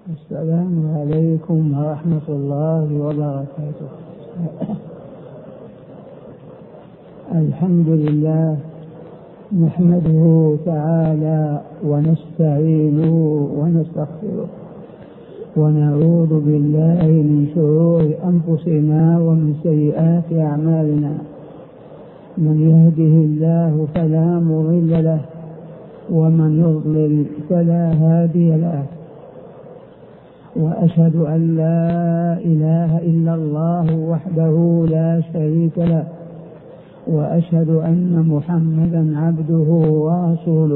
السلام عليكم ورحمة الله وبركاته. الحمد لله نحمده تعالى ونستعينه ونستغفره ونعوذ بالله من شرور أنفسنا ومن سيئات أعمالنا. من يهده الله فلا مضل له ومن يضلل فلا هادي له، وأشهد أن لا إله إلا الله وحده لا شريك له، وأشهد أن محمدا عبده ورسوله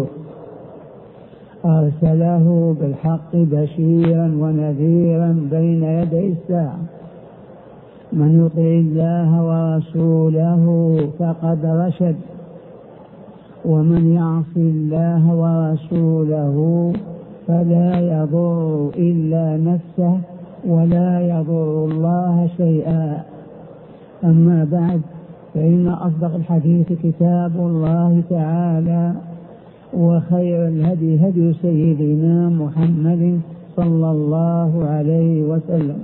أرسله بالحق بشيرا ونذيرا بين يدي الساعة. من يطع الله ورسوله فقد رشد، ومن يعص الله ورسوله فلا يضر إلا نفسه ولا يضر الله شيئا. أما بعد، فإن أصدق الحديث كتاب الله تعالى، وخير الهدي هدي سيدنا محمد صلى الله عليه وسلم،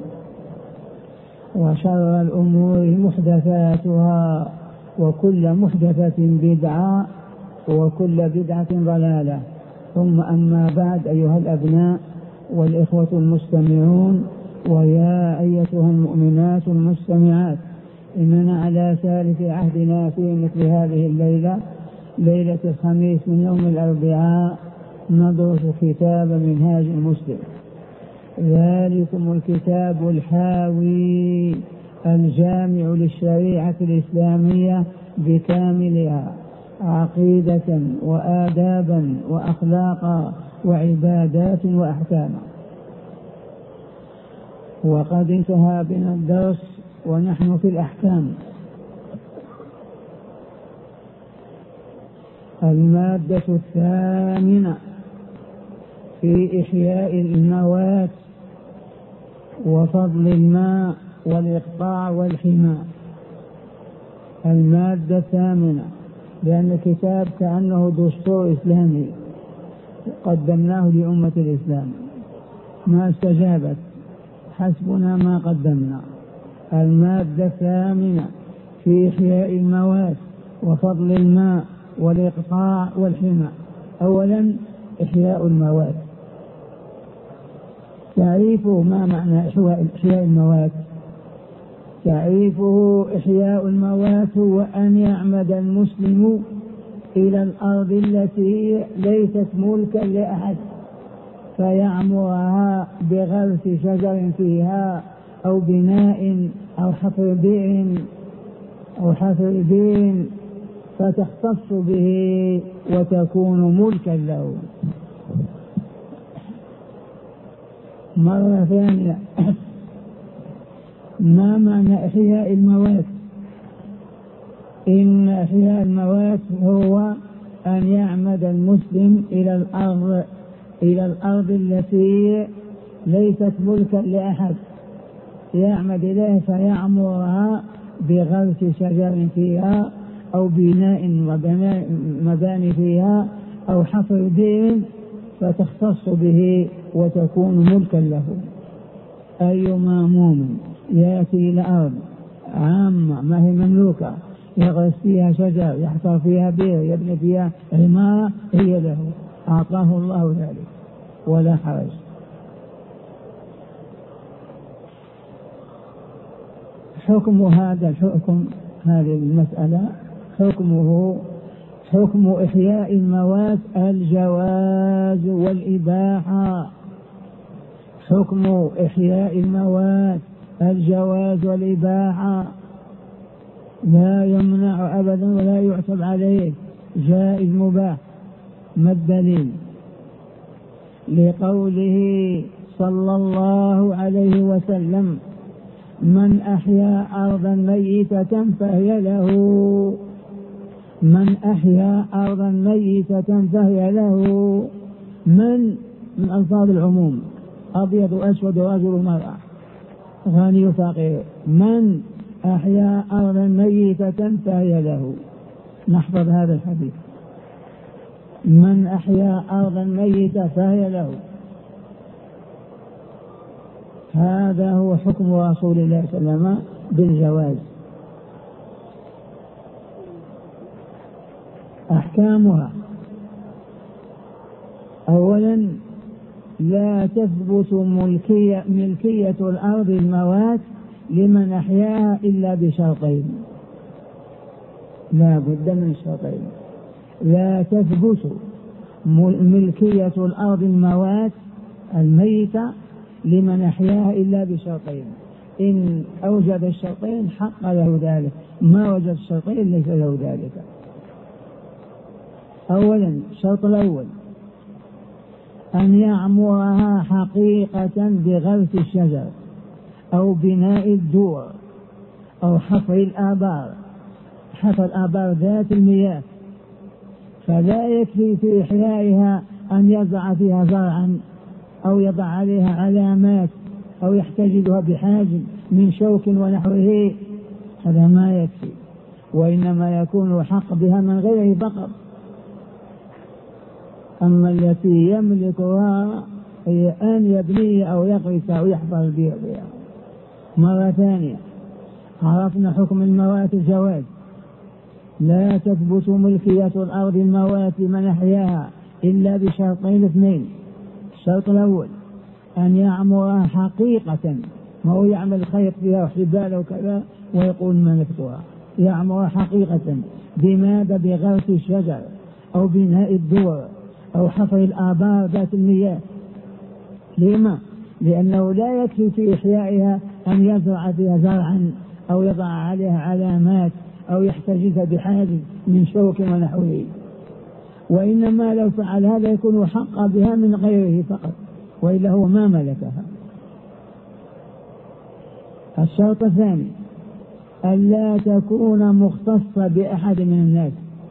وشر الأمور محدثاتها، وكل محدثة بدعة، وكل بدعة ضلالة. ثم أما بعد، أيها الأبناء والإخوة المستمعون، ويا أيتها المؤمنات المستمعات، إننا على ثالث عهدنا في مثل هذه الليلة، ليلة الخميس من يوم الأربعاء، ندرس كتاب منهاج المسلم. ذلكم الكتاب الحاوي الجامع للشريعة الإسلامية بكاملها، عقيدة وآدابا وأخلاقا وعبادات وأحكاما. وقد انتهى بنا الدرس ونحن في الأحكام. المادة الثامنة في إحياء الموات وفضل الماء والإقطاع والحماء. المادة الثامنة، لأن الكتاب كأنه دستور إسلامي قدمناه لأمة الإسلام، ما استجابت، حسبنا ما قدمنا. المادة الثامنة في إحياء الموات وفضل الماء والإقطاع والحماء. أولا، إحياء الموات. تعريفه، ما معنى إحياء الموات؟ تعريفه: إحياء الموات هو أن يعمد المسلم إلى الأرض التي ليست ملكا لأحد، فيعمرها بغرس شجر فيها، أو بناء، أو حفر بئر فتختص به وتكون ملكا له. مرة ثانية، ما معنى إحياء الموات؟ إن إحياء الموات هو أن يعمد المسلم إلى الأرض التي ليست ملكا لأحد، يعمد إليه فيعمرها بغرس شجر فيها، أو بناء مباني فيها، أو حفر بئر فتختص به وتكون ملكا له. أيما مؤمن يأتي إلى أرض عامة ما هي مملوكة، يغرس فيها شجر، يحفر فيها بئر، يبني فيها عمارة، هي له، أعطاه الله ذلك ولا حرج. حكم هذه المسألة، حكم إحياء الموات الجواز والإباحة. حكم إحياء الموات الجواز والإباحة، لا يمنع أبدا ولا يعتب عليه، جائز مباح. ما الدليل؟ لقوله صلى الله عليه وسلم: من أحيا أرضا ميتة فهي له. من أحيا أرضا ميتة فهي له. من ألفاظ العموم، أبيض وأسود ورجل ومرأة، غني وفقير. من أحيا أرضا ميتة فهي له. نحفظ هذا الحديث: من أحيا أرضا ميتة فهي له. هذا هو حكم رسول الله صلى الله عليه وسلم بالجواز. أحكامها: أولا لا تثبت ملكية الأرض الموات لمن أحياها إلا بشرطين، لا بد من شرطين. لا تثبت ملكية الأرض الموات الميتة لمن أحياها إلا بشرطين، إن أوجد الشرطين حق له ذلك، ما وجد الشرطين ليس له ذلك. أولا الشرط الأول أن يعمرها حقيقة بغرس الشجر أو بناء الدور أو حفر الآبار، حفر الآبار ذات المياه، فلا يكفي في إحيائها أن يزرع فيها زرعا أو يضع عليها علامات أو يحتجزها بحاجز من شوك ونحوه، هذا ما يكفي، وإنما يكون حق بها من غيره فقط. أما التي يملكها هي أن يبني أو يغرس أو يحفر بها. مرة ثانية عرفنا حكم الموات الجواز. لا تثبت ملكية الأرض الموات لمن أحياها إلا بشرطين اثنين. الشرط الأول أن يعمرها حقيقة، ما هو يعمل خيط فيها وحبال وكذا ويقول ملكتها، يعمرها حقيقة. بماذا؟ بغرس الشجر أو بناء الدور أو حفر الآبار ذات المياه. لما؟ لأنه لا يكفي في إحيائها أن يزرع فيها زرعا أو يضع عليها علامات أو يحتجز بحاجز من شوك ونحوه، وإنما لو فعل هذا يكون حقا بها من غيره فقط، وإلا هو ما ملكها. الشرط الثاني ألا تكون مختصة بأحد من الناس.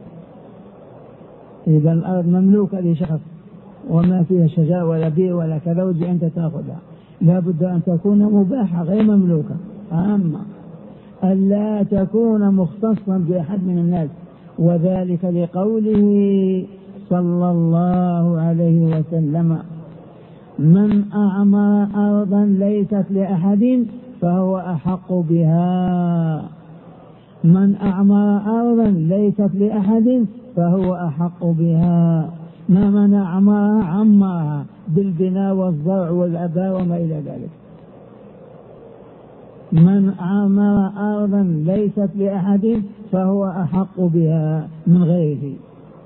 إذا الأرض مملوكة لشخص وما فيها شجاع ولا بير ولا كذا وجي أنت تأخذها، لا بد أن تكون مباحة غير مملوكة. أما ألا تكون مختصا بأحد من الناس، وذلك لقوله صلى الله عليه وسلم: من أعمر أرضا ليست لأحد فهو أحق بها. من أعمر أرضا ليست لأحد فهو أحق بها. ما من أعمرها عمرها بالبناء والزرع والأبار وما إلى ذلك. من عمر أرضا ليست لأحد فهو أحق بها من غيره.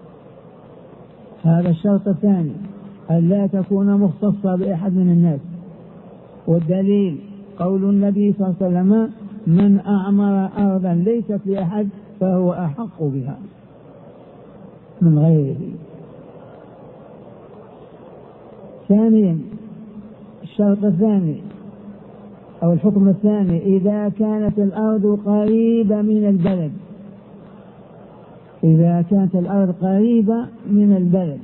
هذا الشرط الثاني، ألا تكون مختصة بأحد من الناس. والدليل قول النبي صلى الله عليه وسلم: من أعمر أرضا ليست لأحد فهو أحق بها من غيره. ثانيا الشرط الثاني أو الحكم الثاني: إذا كانت الأرض قريبة من البلد. إذا كانت الأرض قريبة من البلد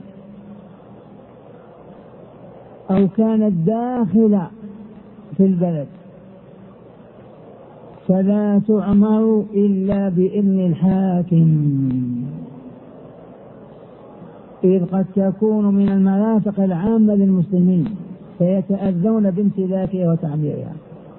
أو كانت داخلة في البلد فلا تعمر إلا بإذن الحاكم، إذ قد تكون من المرافق العامة للمسلمين فيتأذون بامتلاكها وتعميرها.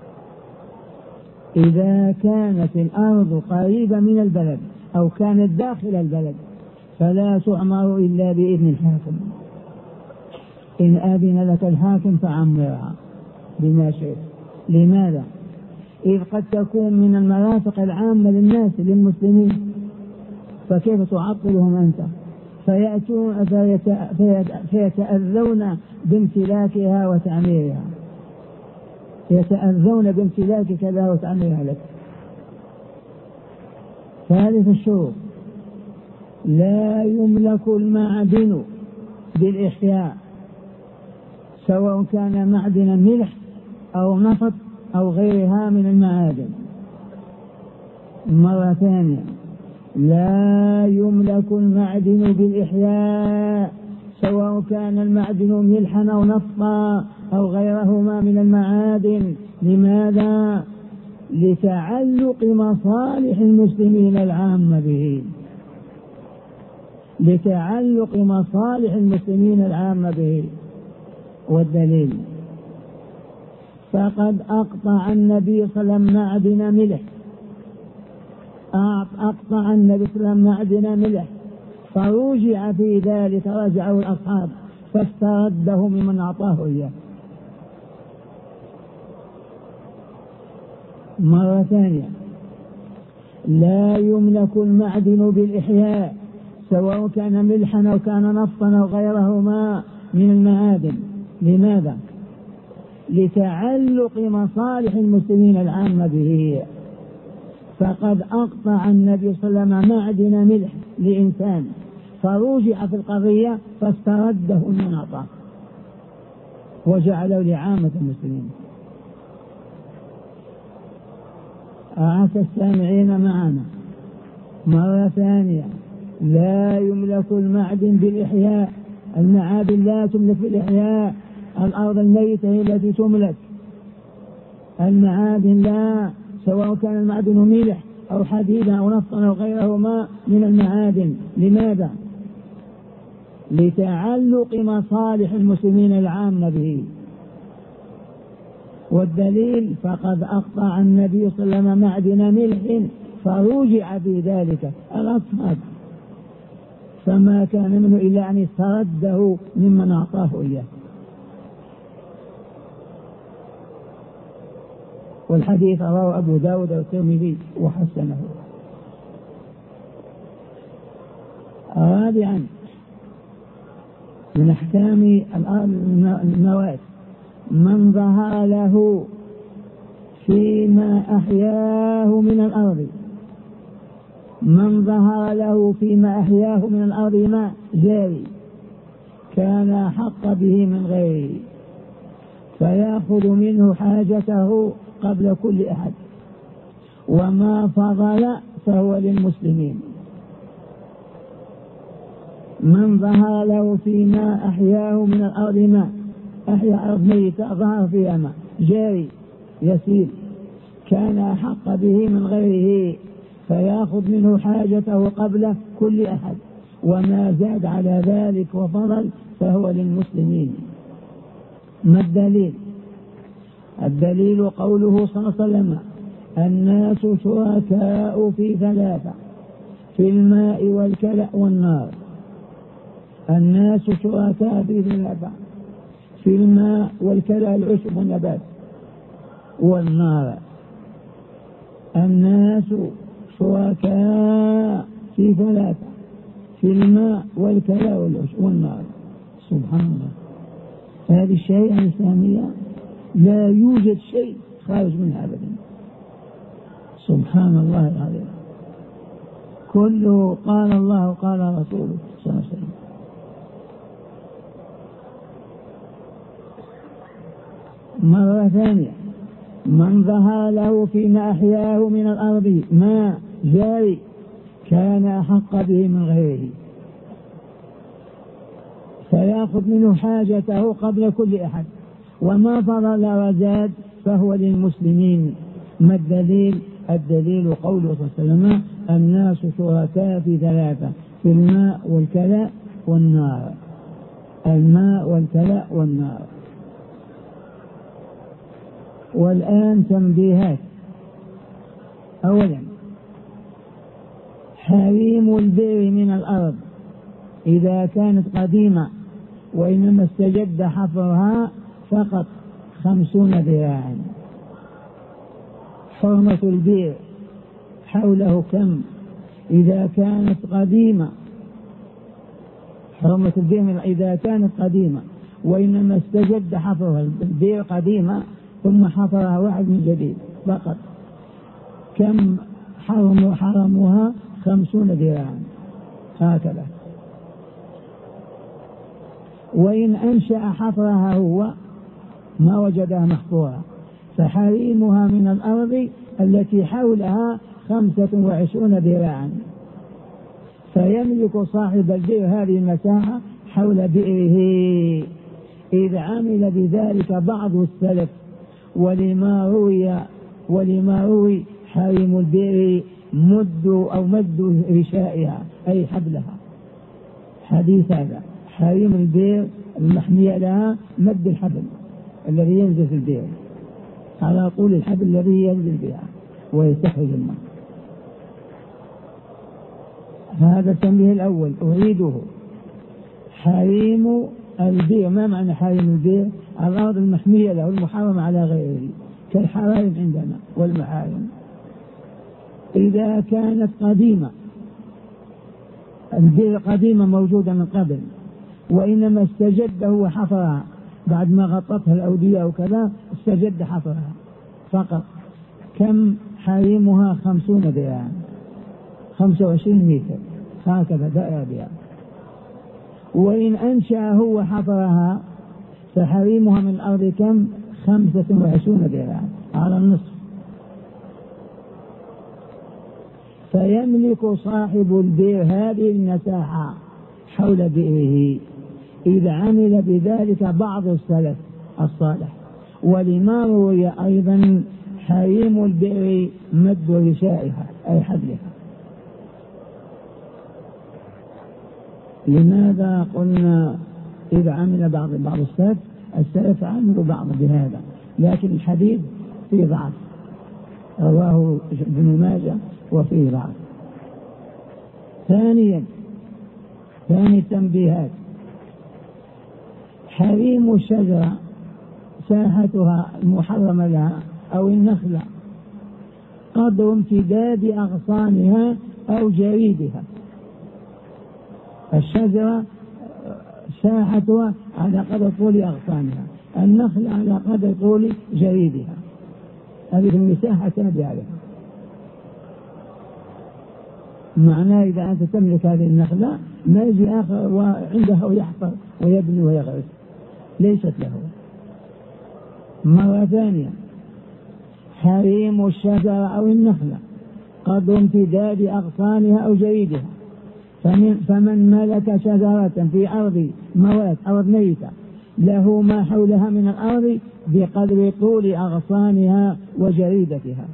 إذا كانت الأرض قريبة من البلد أو كانت داخل البلد فلا تعمر إلا بإذن الحاكم. إن أذن لك الحاكم فعمرها بما شئت. لماذا؟ إذ قد تكون من المرافق العامة للناس للمسلمين، فكيف تعطلهم أنت؟ فيأتون فيتأذون بامتلاكها وتعميرها، يتأذون بامتلاكك لها وتعميرها لك. ثالث الشروط: لا يملك المعدن بالإحياء، سواء كان معدنا ملح أو نفط أو غيرها من المعادن. مرة ثانية: لا يملك المعدن بالإحياء، سواء كان المعدن ملحا أو نفطا أو غيرهما من المعادن. لماذا؟ لتعلق مصالح المسلمين العامة به، لتعلق مصالح المسلمين العامة به. والدليل فقد أقطع النبي صلى الله عليه وسلم معدن ملح، أقطع النبي صلى الله عليه وسلم معدن ملح، فرجع في ذلك، رجعوا الأصحاب فاسترده ممن أعطاه إياه. مرة ثانية، لا يملك المعدن بالإحياء سواء كان ملحا أو كان نفطا أو غيرهما من المعادن. لماذا؟ لتعلق مصالح المسلمين العامة به. فقد أقطع النبي صلى الله عليه وسلم معدن ملح لإنسان، فرجع في القضية فاسترده من أعطاه وجعله لعامة المسلمين. أعاس السامعين معنا مرة ثانية، لا يملك المعدن بالإحياء، المعادن لا تملك بالإحياء، الأرض الميتة هي التي تملك، المعادن لا، سواء كان المعدن ملح أو حديد أو نفط أو غيرهما من المعادن. لماذا؟ لتعلق مصالح المسلمين العامة به. والدليل فقد أقطع النبي صلى الله عليه وسلم معدن ملح فرجع في ذلك الأصحاب، فما كان منه إلا أن استرده ممن أعطاه إياه. والحديث رواه أبو داود والترمذي وحسنه. رابعا من أحكام المواد، من ظهر له فيما أحياه من الأرض، من ظهر له فيما أحياه من الأرض ماء جاري كان أحق به من غيره، فيأخذ منه حاجته قبل كل أحد، وما فضل فهو للمسلمين. من ظهر له فيما أحياه من الأرض ماء، أحيا أرض ميتة ظهر فيها ماء جاري يسير كان أحق به من غيره، فيأخذ منه حاجته قبل كل أحد، وما زاد على ذلك وفضل فهو للمسلمين. ما الدليل؟ الدليل قوله صلى الله عليه وسلم: الناس شركاء في ثلاثة، في الماء والكلأ والنار. الناس شركاء في ثلاثة، في الماء والكلأ العشب والنبات والنار. الناس شركاء في ثلاثة، في الماء والكلأ والعشب والنار. سبحان الله، هذه الشريعة الإسلامية لا يوجد شيء خارج منها أبدا. سبحان الله العظيم، كله قال الله قال رسوله صلى الله عليه وسلم. مرة ثانية، من ظهر له فيما أحياه من الأرض ماء جاري كان أحق به من غيره، فيأخذ منه حاجته قبل كل أحد، وما فضل وزاد فهو للمسلمين. ما الدليل؟ الدليل قوله صلى الله عليه وسلم: الناس شركاء في ثلاثة، في الماء والكلأ والنار. الماء والكلأ والنار. والآن تنبيهات. أولا، حريم البئر من الأرض إذا كانت قديمة وإنما استجد حفرها فقط 50 ذراعا. حرمة البئر حوله كم إذا كانت قديمة؟ حرمة البئر إذا كانت قديمة وإنما استجد حفرها، البئر قديمة ثم حفرها واحد من جديد فقط، كم حرمها؟ 50 ذراعا هكذا. وإن أنشأ حفرها هو ما وجدها محفورة، فحريمها من الأرض التي حولها 25 ذراعا، فيملك صاحب البئر هذه المساحة حول بئره، إذ عمل بذلك بعض السلف. ولما روي حريم البئر مد رشائها أي حبلها. حديث هذا حريم البئر المحمية لها مد الحبل الذي ينزل في البئر. على طول الحبل الذي ينزل بها ويستخرج الماء. هذا التنبيه الأول أريده. حريم البيع. ما معنى حريم البيع؟ الأرض المحمية له المحرمة على غيره كالحرائم عندنا والمحارم. إذا كانت قديمة، البيع قديمة موجودة من قبل، وإنما استجد هو حفرها بعد ما غطتها الأودية أو كذا، استجد حفرها فقط. كم حريمها؟ 50 ذراعا، 25 متر هكذا دائرة بها. وإن أنشأ هو حفرها فحريمها من الأرض كم؟ 25 ذراعا على النصف. فيملك صاحب البئر هذه المساحة حول بئره إذا عمل بذلك بعض السلف الصالح. ولما روي أيضا حريم البئر مد رشائها أي حبلها. لماذا قلنا إذا عمل بعض السلف عملوا بعض بهذا، لكن الحديث فيه ضعف، رواه ابن ماجه وفيه ضعف. ثاني التنبيهات: حريم الشجرة ساحتها المحرمة لها أو النخلة قدر امتداد أغصانها أو جريدها. الشجرة ساحتها على قدر طول أغصانها، النخل على قدر طول جريدها، هذه المساحة تابعة لها. معناه إذا أنت تملك هذه النخلة ما يجي آخر وعنده ويحفر ويبني ويغرس، ليست له. مرة ثانية: حريم الشجرة أو النخلة قدر امتداد أغصانها أو جريدها. فمن ملك شجرة في أرض موات أرض ميتة له ما حولها من الأرض بقدر طول أغصانها وجريدتها.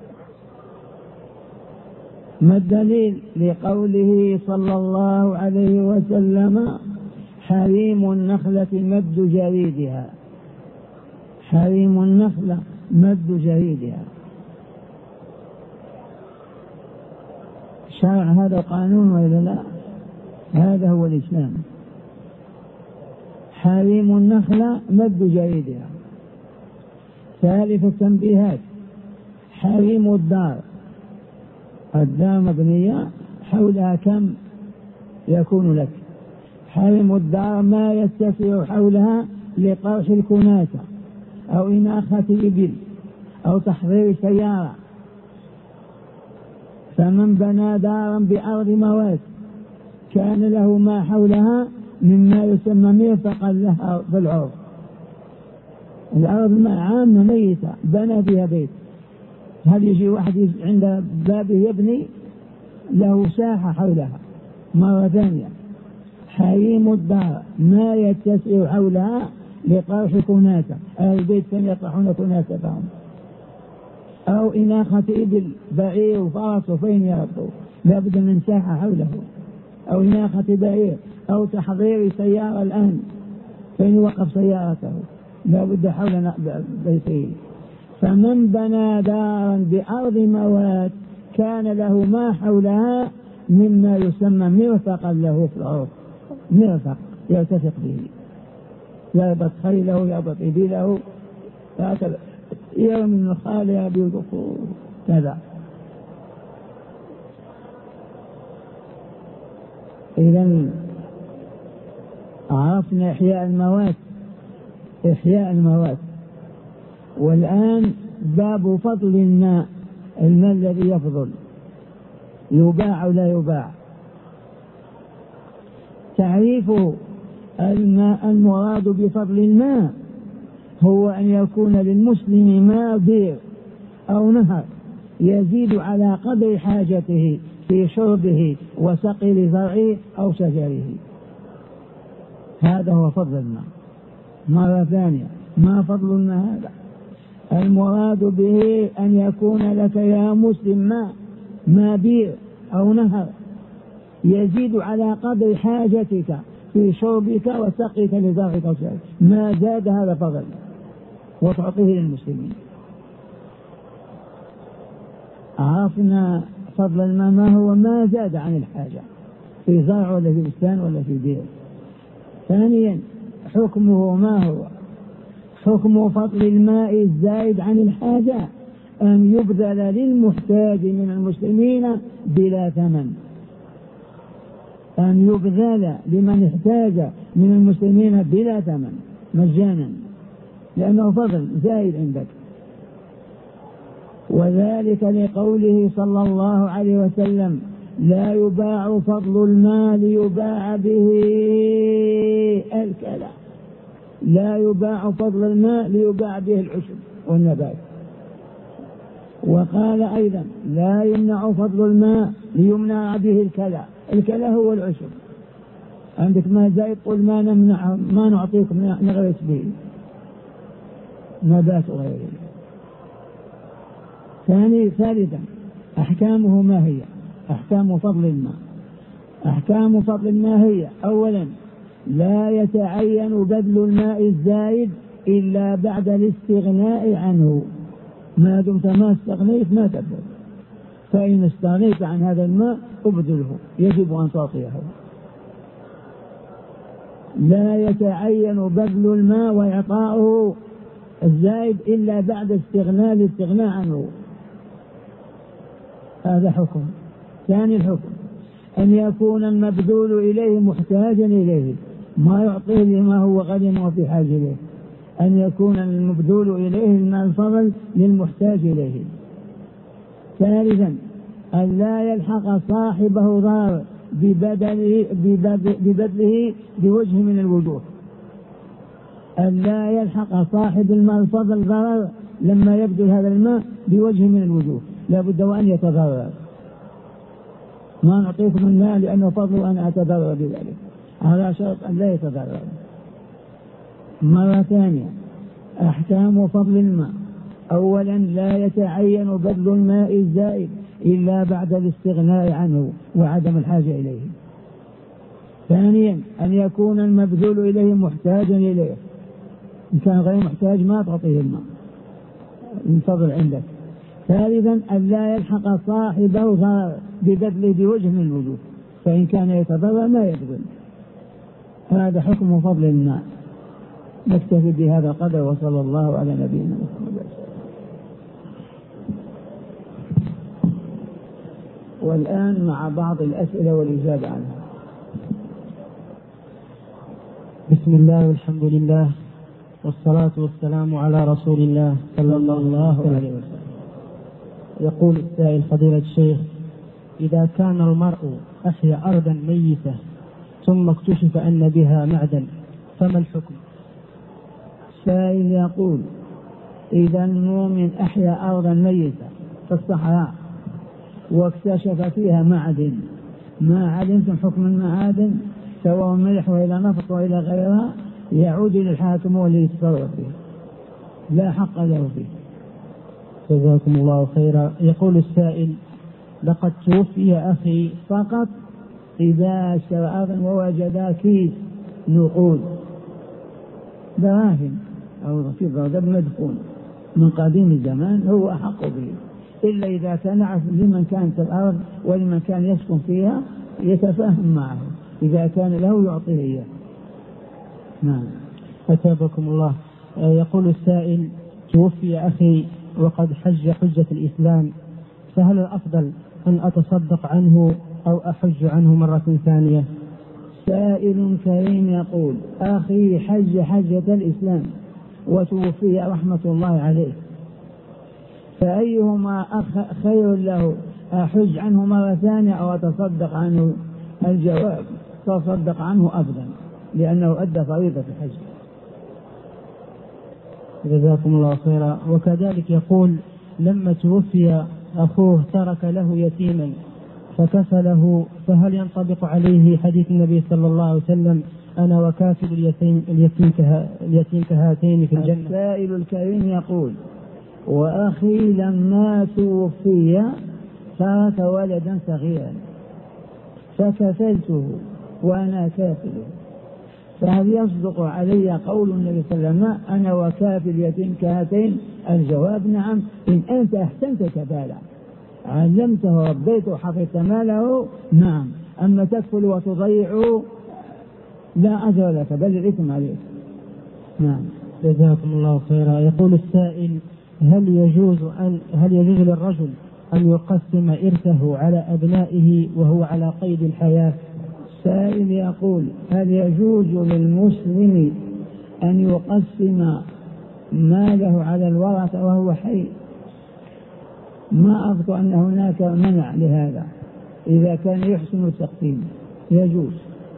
ما الدليل؟ لقوله صلى الله عليه وسلم: حريم النخلة مد جريدها. حريم النخلة مد جريدها. شرع هذا قانون ولا لا؟ هذا هو الإسلام. حريم النخلة مد جريدها. ثالث التنبيهات: حريم الدار. الدار مبنية حولها كم يكون لك؟ حريم الدار ما يتسع حولها لطرح الكناسة أو إناخة إبل أو تحضير سيارة. فمن بنى دارا بأرض موات كان له ما حولها مما يسمى مرفقا لها بالعرف. الأرض عامة ميتة بنى بها بيت، هل يجي واحد عند بابه يبني؟ له ساحة حولها. مرة ثانية: حريم الدار ما يتسع حولها لطرح كناسة، أهل البيت كانوا يطرحون كناستهم، أو إناخة إبل بعير وفرس وفين يربطوا، لابد من ساحة حوله، أو إناخة بعير، أو تحضير سيارة الآن فين يوقف سيارته لابد حول بيته. فمن بنى دارا بأرض موات كان له ما حولها مما يسمى مرفقا له في العرف. مرفق يرتفق به، يربط خيله يربط إبله هكذا، يرمي النخال بالقفور كذا. إذن عرفنا إحياء الموات. والآن باب فضل الماء الذي يفضل، يباع أو لا يباع. تعريف الماء: المراد بفضل الماء هو أن يكون للمسلم ماء بئر أو نهر يزيد على قدر حاجته في شربه وسقي لزرعه أو شجره. هذا هو فضل الماء. مرة ثانية: ما فضل الماء هذا؟ المراد به أن يكون لك يا مسلم ماء بئر أو نهر يزيد على قدر حاجتك في شربك وسقيك لزرعك أو شجرك، ما زاد هذا فضل، وتعطيه للمسلمين. عرفنا فضل الماء ما هو، ما زاد عن الحاجة في زرع ولا في بستان ولا في بير. ثانيا حكمه ما هو؟ حكم فضل الماء الزائد عن الحاجة أن يبذل للمحتاج من المسلمين بلا ثمن، أن يبذل لمن احتاج من المسلمين بلا ثمن مجانا، لأنه فضل زائد عندك. وذلك لقوله صلى الله عليه وسلم: لا يباع فضل الماء ليباع به الكلى. لا يباع فضل الماء ليباع به العشب والنبات. وقال أيضا: لا يمنع فضل الماء ليمنع به الكلى. الكلى هو العشب. عندك ماء زائد قل ما نمنع، ما نعطيكم نغرس به نبات غيره. ثالثا أحكامه ما هي؟ أحكام فضل الماء. أحكام فضل الماء هي: أولا لا يتعين بذل الماء الزائد إلا بعد الاستغناء عنه. ما دمت ما استغنيت ما تبذل، فإن استغنيت عن هذا الماء ابذله، يجب أن تعطيه. لا يتعين بذل الماء وإعطاؤه الزائد إلا بعد الاستغناء عنه. هذا حكم. ثاني الحكم أن يكون المبذول إليه محتاجا إليه، ما يعطيه لما هو غني وفي حاجة إليه. أن يكون المبذول إليه الماء الفضل للمحتاج إليه. ثالثا أن لا يلحق صاحبه ضرر ببذله بوجه من الوجوه. أن لا يلحق صاحب الماء الفضل ضرر لما يبذل هذا الماء بوجه من الوجوه، لا بد وأن يتضرر. ما نعطيكم الماء لأنه فضل وأنا أتضرر بذلك، على شرط أن لا يتضرر. مرة ثانية أحكام فضل الماء: أولا لا يتعين بذل الماء الزائد إلا بعد الاستغناء عنه وعدم الحاجة إليه. ثانيا أن يكون المبذول إليه محتاجا إليه، إن كان غير محتاج ما تعطيه الماء الفضل عندك. ثالثا أن لا يلحق صاحبه ضرر ببذله بوجه من الوجوه، فإن كان يتضرر ما يبذل. هذا حكم فضل الماء. نكتفي بهذا القدر، وصلى الله على نبينا محمد. والآن مع بعض الأسئلة والإجابة عنها. بسم الله والحمد لله والصلاة والسلام على رسول الله صلى الله عليه وسلم. يقول السائل: فضيلة الشيخ، إذا كان المرء أحيا أرضا ميتة ثم اكتشف أن بها معدن فما الحكم؟ السائل يقول: إذا المؤمن أحيا أرضا ميتة في الصحراء واكتشف فيها معدن، ما علمتم حكم المعادن سواء ملح وإلى نفط وإلى غيرها، يعود إلى الحاكم والذي يتصرف فيه، لا حق له فيه. جزاكم الله خيرا. يقول السائل: لقد توفي أخي، فقط إذا اشترى أرضا ووجد كيس نقود دراهم أو فضة مدفون من قديم الزمان هو أحق به، إلا إذا كان لمن كانت الأرض ولمن كان يسكن فيها يتفاهم معه، إذا كان له يعطيه إياه. نعم. أثابكم الله. يقول السائل: توفي أخي وقد حج حجة الإسلام، فهل الأفضل أن أتصدق عنه أو أحج عنه مرة ثانية؟ سائل كريم يقول: أخي حج حجة الإسلام وتوفي رحمة الله عليه، فأيهما خير له، أحج عنه مرة ثانية أو أتصدق عنه؟ الجواب: تصدق عنه أفضل، لأنه أدى فريضة الحج. جزاكم الله خيرا. وكذلك يقول: لما توفي أخوه ترك له يتيما فكفله، فهل ينطبق عليه حديث النبي صلى الله عليه وسلم: أنا وكافل اليتيم كهاتين في الجنة؟ السائل الكريم يقول: وأخي لما توفي ترك ولدا صغيرا فكفلته وأنا كافله، فهل يصدق علي قول النبي صلى الله عليه وسلم: أنا وكافل اليتيم كهاتين؟ الجواب: نعم، إن أنت أحسنت كفالة. علمته وربيته وحفظت ماله نعم. أما تكفل وتضيع لا أجر لك بل الإثم عليك. نعم. جزاكم الله خيرا. يقول السائل: هل يجوز للرجل أن يقسم إرثه على أبنائه وهو على قيد الحياة؟ السائل يقول: هل يجوز للمسلم أن يقسم ماله على الورثة وهو حي؟ ما أذكر أن هناك منع لهذا، إذا كان يحسن التقسيم يجوز.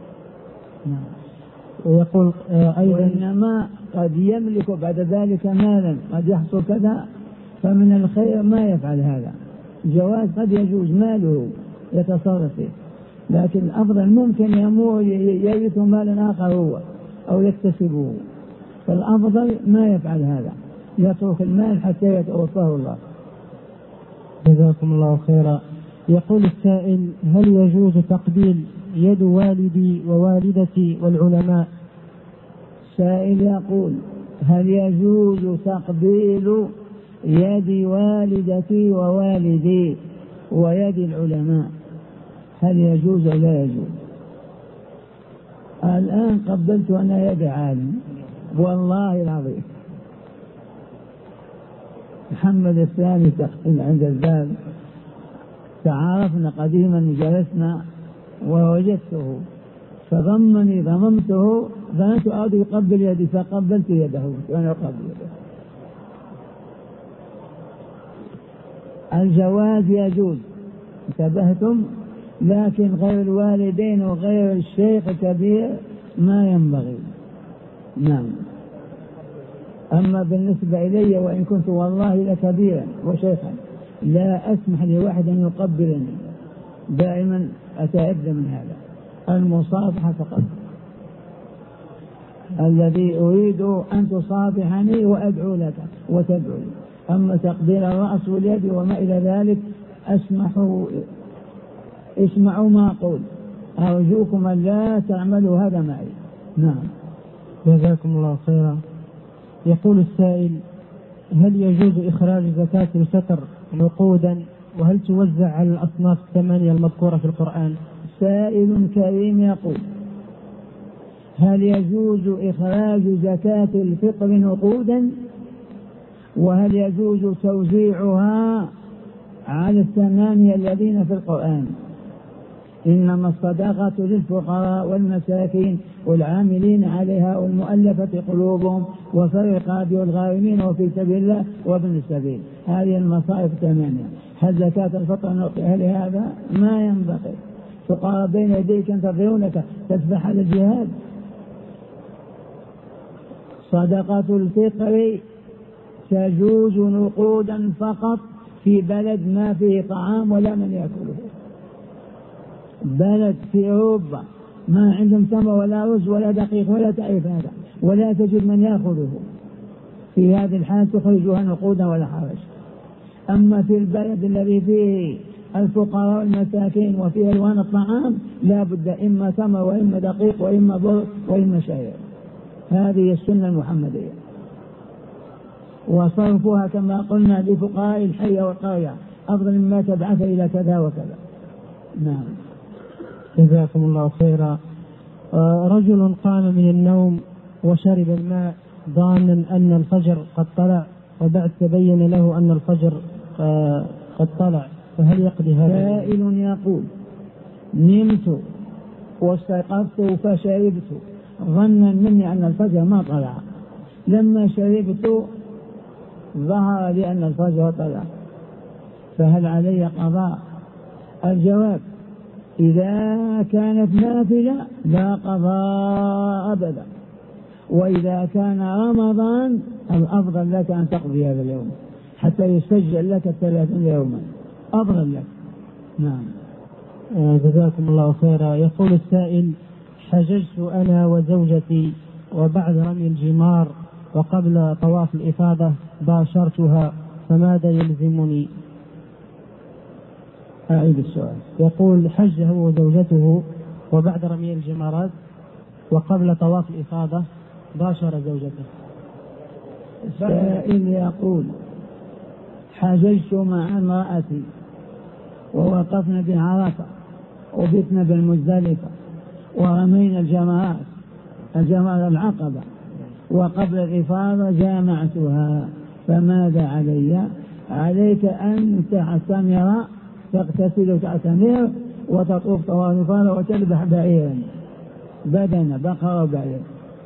ويقول أيضا: وإنما قد يملك بعد ذلك مالا قد يحصل كذا، فمن الخير ما يفعل هذا. جواز قد يجوز ماله يتصرف فيه، لكن الأفضل ممكن يمور يرث مالا آخر هو أو يكتسبه، فالأفضل ما يفعل هذا، يترك المال حتى يتوفاه الله. جزاكم الله خيرا. يقول السائل: هل يجوز تقبيل يد والدي ووالدتي والعلماء؟ سائل يقول: هل يجوز تقبيل يد والدتي ووالدي ويد العلماء؟ هل يجوز أو لا يجوز؟ الآن قبلت أنا يد عالم والله العظيم. محمد الثاني تقبل عند الباب، تعارفنا قديما جلسنا ووجدته فضمني ضممته، ظننت أريد يقبل يدي فقبلت يده وأنا أقبل يده. الجواز يجوز، انتبهتم، لكن غير الوالدين وغير الشيخ الكبير ما ينبغي. نعم. أما بالنسبة إلي وإن كنت والله لكبيرا وشيخا لا أسمح لواحد أن يقبلني، دائما أتعد من هذا. المصافحة فقط، الذي أريد أن تصافحني وأدعو لك وتدعو لي. أما تقبيل الرأس واليد وما إلى ذلك اسمعوا ما أقول، أرجوكم أن لا تعملوا هذا معي. نعم. جزاكم الله خيرا. يقول السائل: هل يجوز إخراج زكاة الفطر نقودا، وهل توزع على الأصناف الثمانية المذكورة في القرآن؟ سائل كريم يقول: هل يجوز إخراج زكاة الفطر نقودا، وهل يجوز توزيعها على الثمانية الذين في القرآن؟ إنما الصدقة للفقراء والمساكين والعاملين عليها والمؤلفة قلوبهم وفي الرقاب والغارمين وفي سبيل الله وابن السبيل، هذه المصائف الثمانية. هل زكاة الفطر نعطيها لهذا؟ ما ينبغي. فقراء بين يديك ينتظرونك تسبح على الجهاد. صدقة الفطر تجوز نقودا فقط في بلد ما فيه طعام ولا من يأكله. بلد في أوروبا ما عندهم تمر ولا رز ولا دقيق ولا تعرف هذا، ولا تجد من يأخذه، في هذه الحال تخرجها نقودا ولا حرج. أما في البلد الذي فيه الفقراء والمساكين وفيه ألوان الطعام لا بد إما تمر وإما دقيق وإما بر وإما شعير. هذه السنة المحمدية، وصرفها كما قلنا لفقراء الحي والقرية أفضل مما تبعث إلى كذا وكذا. نعم. جزاكم الله خيرا. رجل قام من النوم وشرب الماء ظانا أن الفجر قد طلع، وبعد تبين له أن الفجر قد طلع، فهل يقضي هذا؟ سائل يقول: نمت واستيقظت فشربت ظنا مني أن الفجر ما طلع، لما شربت ظهر لي أن الفجر طلع، فهل علي قضاء؟ الجواب: إذا كانت نافلة لا قضاء أبدا، وإذا كان رمضان الأفضل لك أن تقضي هذا اليوم حتى يسجل لك 30 يوما، أفضل لك. نعم. جزاكم الله خيرا. يقول السائل: حججت أنا وزوجتي، وبعد رمي الجمار وقبل طواف الإفاضة باشرتها، فماذا يلزمني؟ أعيد السؤال. يقول: حج هو وزوجته وبعد رمي الجمارات وقبل طواف الإفاضة باشر زوجته. السائل يقول: حججت مع امرأتي ووقفنا بعرفة وبتنا بالمزدلفة ورمينا الجمرة العقبة، وقبل الإفاضة جامعتها، فماذا علي؟ عليك أن تعتمر، تغتسل وتعتمر وتطوف طواف الإفاضة وتذبح بعيرا، بدنة بقرة بعير،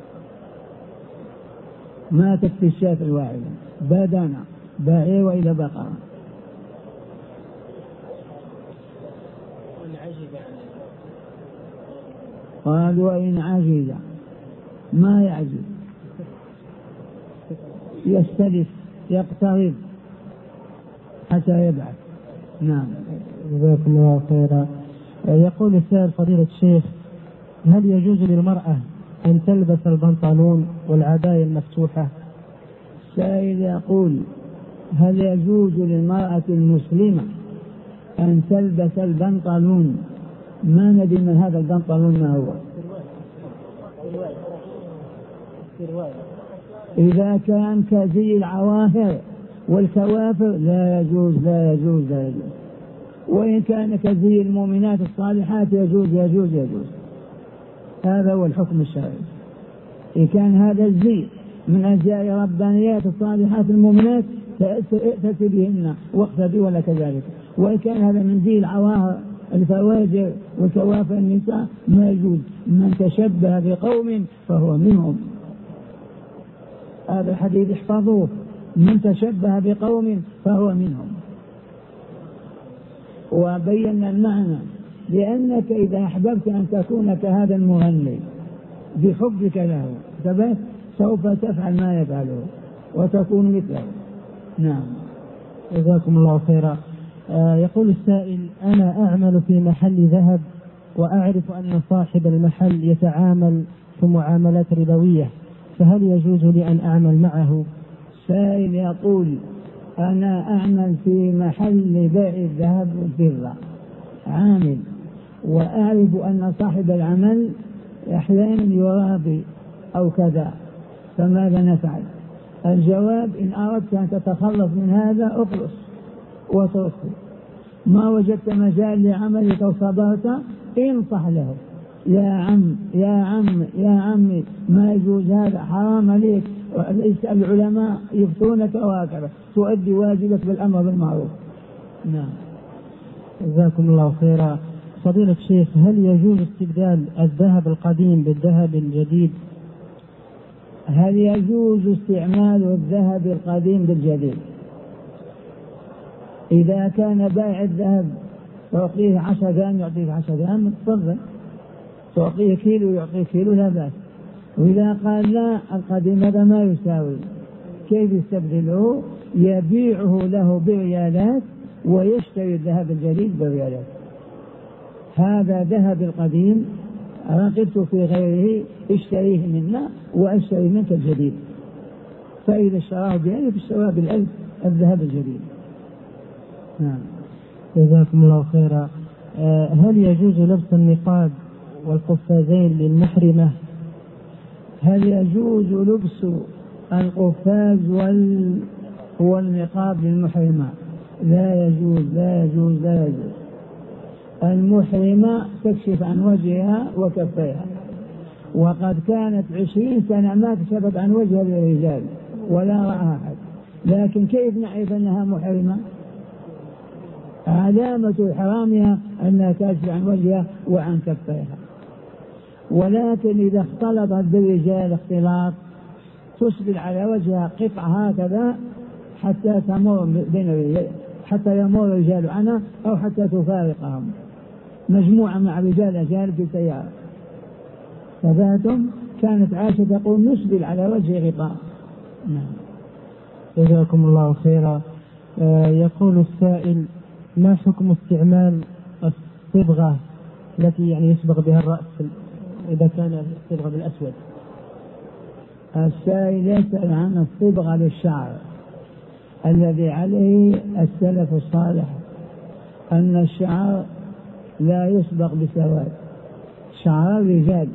ما تكفي الشاة الواحدة، بدنة بعير وإلى بقرة. قالوا وإن عجز، ما يعجز، يستلف يقترب حتى يبعث. نعم. جزاكم الله خيرا. يقول السائل فضيلة الشيخ: هل يجوز للمرأة أن تلبس البنطلون والعباية المفتوحة؟ السائل يقول: هل يجوز للمرأة المسلمة أن تلبس البنطلون؟ ما ندري من هذا البنطلون ما هو. إذا كان كزي العواهر والكوافر لا يجوز لا يجوز لا يجوز، وإن كان كزي المؤمنات الصالحات يجوز يجوز يجوز. هذا هو الحكم الشرعي. إن كان هذا الزي من أزياء ربانيات الصالحات المؤمنات فأتي بهن واقتدي ولا كذلك، وإن كان هذا من زي العواهر الفواجر وكوافر النساء ما يجوز. من تشبه بقوم فهو منهم. هذا الحديث احفظوه: من تشبه بقوم فهو منهم. وبينا المعنى: لأنك إذا أحببت أن تكون كهذا المغني بحبك له ثبت سوف تفعل ما يفعله وتكون مثله. نعم. جزاكم الله خيرا. يقول السائل: أنا أعمل في محل ذهب وأعرف أن صاحب المحل يتعامل في معاملات ربوية، فهل يجوز لي أن أعمل معه؟ السائل يقول: أنا أعمل في محل بيع الذهب والفضة، عامل، وأعرف أن صاحب العمل أحيانا يرابي أو كذا، فماذا نفعل؟ الجواب: إن أردت أن تتخلص من هذا اخلص وتركه. ما وجدت مجال لعملك وصبرت انصح له: يا عم يا عم يا عمي ما يجوز هذا، حرام عليك، العلماء يفتونك وهكذا، تؤدي واجبك بالأمر بالمعروف. نعم. جزاكم الله خيرا. فضيلة الشيخ: هل يجوز استبدال الذهب القديم بالذهب الجديد؟ هل يجوز استعمال الذهب القديم بالجديد؟ إذا كان بائع الذهب تعطيه 10 جرام يعطيك 10 جرام تفضل، تعطيه كيلو يعطيك كيلو لا بأس. وإذا قال لا القديم هذا ما يساوي، كيف يستبدله؟ يبيعه له بريالات ويشتري الذهب الجديد بريالات. هذا ذهب القديم رغبت في غيره اشتريه منا واشتري منك الجديد، فإذا اشتراه ب1000 اشتراه ب1000 الذهب الجديد. نعم. جزاكم الله خيرا. هل يجوز لبس النقاب والقفازين للمحرمة؟ هل يجوز لبس القفاز والنقاب للمحرمة؟ لا يجوز لا يجوز لا يجوز. المحرمة تكشف عن وجهها وكفيها، وقد كانت 20 سنة ما كشفت عن وجهها للرجال ولا رأى أحد، لكن كيف نعرف أنها محرمة؟ علامة إحرامها أنها تكشف عن وجهها وعن كفيها. ولكن إذا اختلطت بالرجال اختلاط تسبل على وجهها قطعة هكذا حتى تمر بين الرجال، حتى يمر الرجال عنها أو حتى تفارقهم، مجموعة مع رجال أجانب في سيارة. فذاتهم كانت عائشة تقول نسبل على وجه غطاء. نعم. جزاكم الله خيرا. يقول السائل: ما حكم استعمال الصبغة التي يعني يصبغ بها الرأس إذا كان الصبغة بالأسود؟ السائل يسأل عن الصبغة للشعر الذي عليه السلف الصالح، أن الشعر لا يصبغ بسواد، شعر الرجال.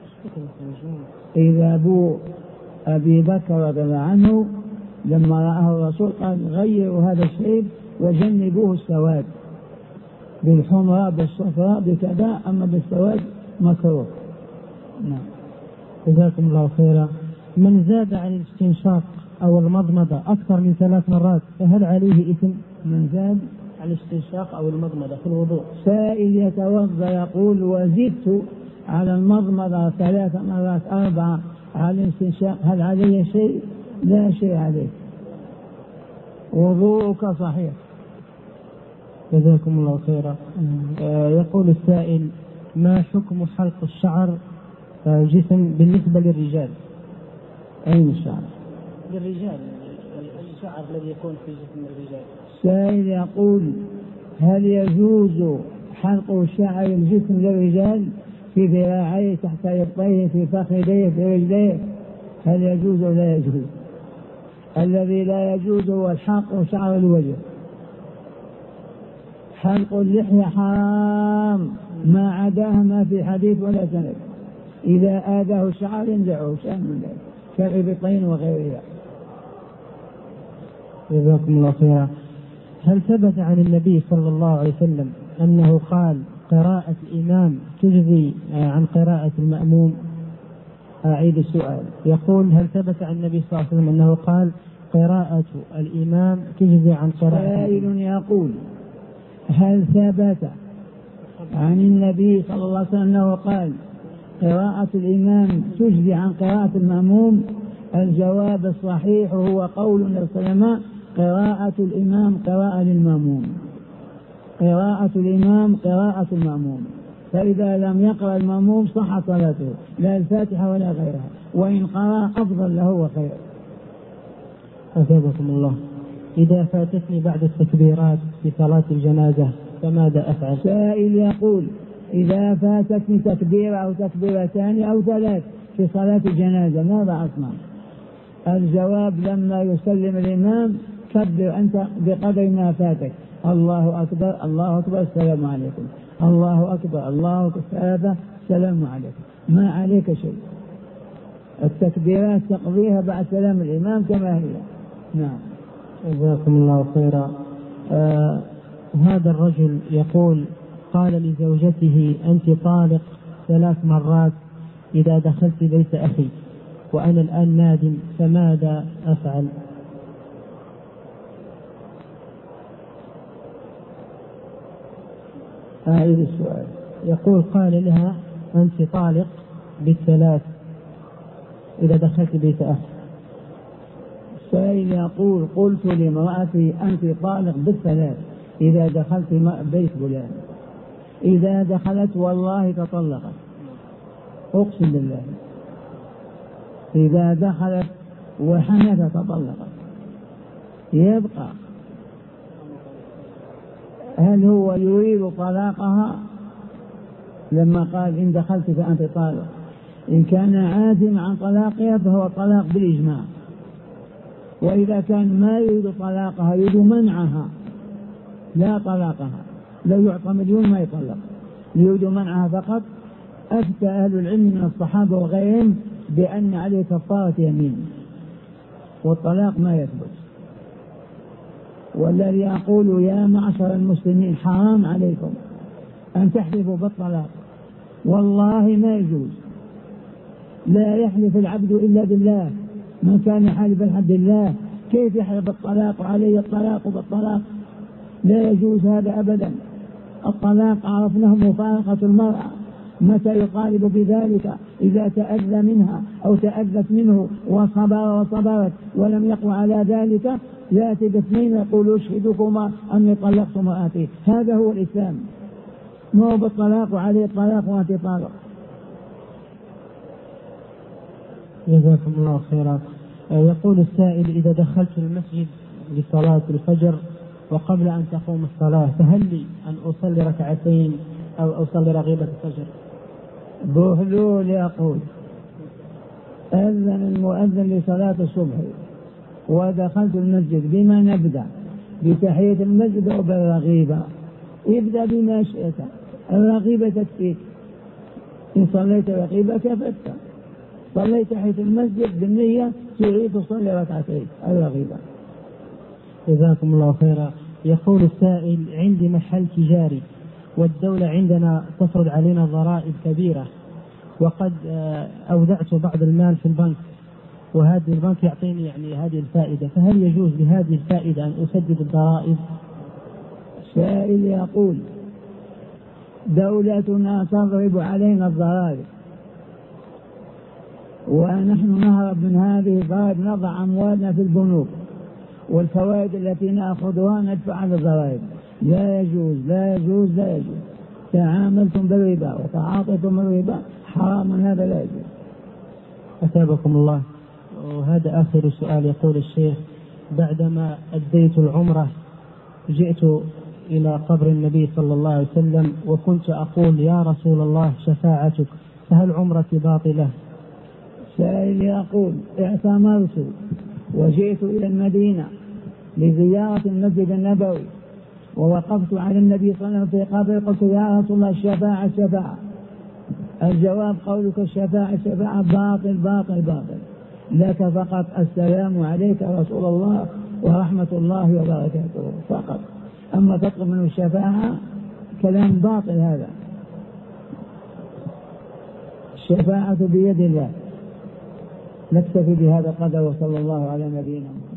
إذا أبي بكر رضي الله عنه لما رآه الرسول قال: غيروا هذا الشيب وجنبوه السواد، بالحمراء بالصفراء بكذا، أما بالسواد مكروه. نعم. جزاكم الله خيرا. من زاد عن الاستنشاق أو المضمضة أكثر من 3 مرات فهل عليه إثم؟ من زاد على الاستنشاق أو المضمضة في الوضوء. سائل يتوضأ يقول وزدت على المضمضة 3 مرات 4 على الاستنشاق، هل علي شيء؟ لا شيء عليك، وضوءك صحيح. جزاكم الله خيرا. يقول السائل: ما حكم حلق الشعر جسم بالنسبة للرجال؟ أين الشعر؟ للرجال، الشعر الذي يكون في جسم الرجال. سائل يقول: هل يجوز حلق شعر الجسم للرجال في ذراعيه تحت إبطيه في فخذيه في رجليه؟ هل يجوز أو لا يجوز؟ الذي لا يجوز هو حلق شعر الوجه. حلق اللحية حرام، ما عداها ما في حديث ولا سند. إذا آذاه الشعر ينزعه شأن من ذلك كالإبطين وغيرها. جزاكم الله خيرا. هل ثبت عن النبي صلى الله عليه وسلم أنه قال قراءة الإمام تجزي عن قراءة المأموم؟ أعيد السؤال. يقول: هل ثبت عن النبي صلى الله عليه وسلم أنه قال قراءة الإمام تجزي عن قراءة؟ سائل يقول: هل ثبت عن النبي صلى الله عليه وسلم أنه قال قراءة الإمام تجزي عن قراءة المأموم؟ الجواب الصحيح هو قول النبي صلى الله عليه وسلم: قراءة الإمام قراءة للمأموم، قراءة الإمام قراءة المأموم، فإذا لم يقرأ المأموم صح صلاته، لا الفاتحة ولا غيرها، وإن قرأ أفضل له وخير. أثابكم الله. إذا فاتتني بعد التكبيرات في صلاة الجنازة فماذا أفعل؟ سائل يقول: إذا فاتتني تكبيرة أو تكبيرتان أو 3 في صلاة الجنازة ماذا أصنع؟ الجواب: لما يسلم الإمام كبر أنت بقدر ما فاتك، الله أكبر الله أكبر السلام عليكم، الله أكبر الله أكبر 3 السلام عليكم، ما عليك شيء. التكبيرات تقضيها بعد سلام الإمام كما هي. نعم. جزاكم الله خيرا. هذا الرجل يقول: قال لزوجته: أنت طالق 3 مرات إذا دخلت بيت أخي، وأنا الآن نادم، فماذا أفعل؟ أعيد السؤال. يقول: قال لها: أنت طالق ب3 إذا دخلت بيت أخي. السائل يقول: قلت لامرأتي أنت طالق ب3 إذا دخلت بيت فلان، إذا دخلت والله تطلقت، أقسم بالله، إذا دخلت وحنث تطلقت، يبقى هل هو يريد طلاقها لما قال إن دخلت فأنت طالق؟ إن كان عازم عن طلاقها فهو طلاق بالإجماع، وإذا كان ما يريد طلاقها يريد منعها لا طلاقها، لو يعطى 1,000,000 ما يطلق، يريد منعها فقط. أفتى أهل العلم من الصحابة وغيرهم بأن عليه كفارة يمين والطلاق ما يثبت. والذي يقول: يا معشر المسلمين حرام عليكم أن تحلفوا بالطلاق، والله ما يجوز، لا يحلف العبد إلا بالله، من كان حالفا بحد الله كيف يحلف بالطلاق وعليه الطلاق بالطلاق؟ لا يجوز هذا أبدا. الطلاق عرفناه مفارقة المرأة، متى يطالب بذلك؟ إذا تأذى منها أو تأذت منه وصبرت ولم يقوى على ذلك يأتي باثنين يقول: أشهدكما أني طلقت امرأتي. هذا هو الإسلام، ما هو بالطلاق وعليه الطلاق وأنت طالق. جزاكم الله خيرا. يقول السائل: إذا دخلت المسجد لصلاة الفجر وقبل أن تقوم الصلاة فهل لي أن أصلي 2 ركعتين أو أصلي رغيبة الفجر؟ بهلول يقول: أذن المؤذن لصلاة الصبح ودخلت المسجد، بما نبدأ؟ بتحية المسجد أو بالرغيبة؟ ابدأ بما شئت، الرغيبة تكفيك، إن صليت رغيبة كفتك، صليت تحية المسجد بالنية تعيد تصلي 2 ركعتين الرغيبة. جزاكم الله خيرا. يقول السائل: عندي محل تجاري والدولة عندنا تفرض علينا ضرائب كبيرة، وقد أودعت بعض المال في البنك، وهذا البنك يعطيني يعني هذه الفائدة، فهل يجوز بهذه الفائدة أن أسدد الضرائب؟ سائل يقول: دولتنا تضرب علينا الضرائب، ونحن نهرب من هذه الضرائب، نضع أموالنا في البنوك، والفوائد التي نأخذها ندفع على الضرائب. لا يجوز لا يجوز لا يجوز. تعاملتم بالربا وتعاطيتم الربا، حرام، هذا لا يجوز. أثابكم الله. وهذا آخر سؤال. يقول الشيخ: بعدما أديت العمرة جئت إلى قبر النبي صلى الله عليه وسلم وكنت أقول: يا رسول الله شفاعتك، فهل عمرتي باطلة؟ سائل يقول: اعتمرت وجئت إلى المدينة لزيارة المسجد النبوي، ووقفت على النبي صلى الله عليه وسلم في قبر، قلت: يا رسول الله الشفاعة الشفاعة. الجواب: قولك الشفاعة الشفاعة باطل باطل باطل، لك فقط السلام عليك رسول الله ورحمة الله وبركاته فقط، أما تطلب منه الشفاعة كلام باطل هذا. الشفاعة بيد الله. نكتفي بهذا القدر، وصلى الله على نبينا محمد.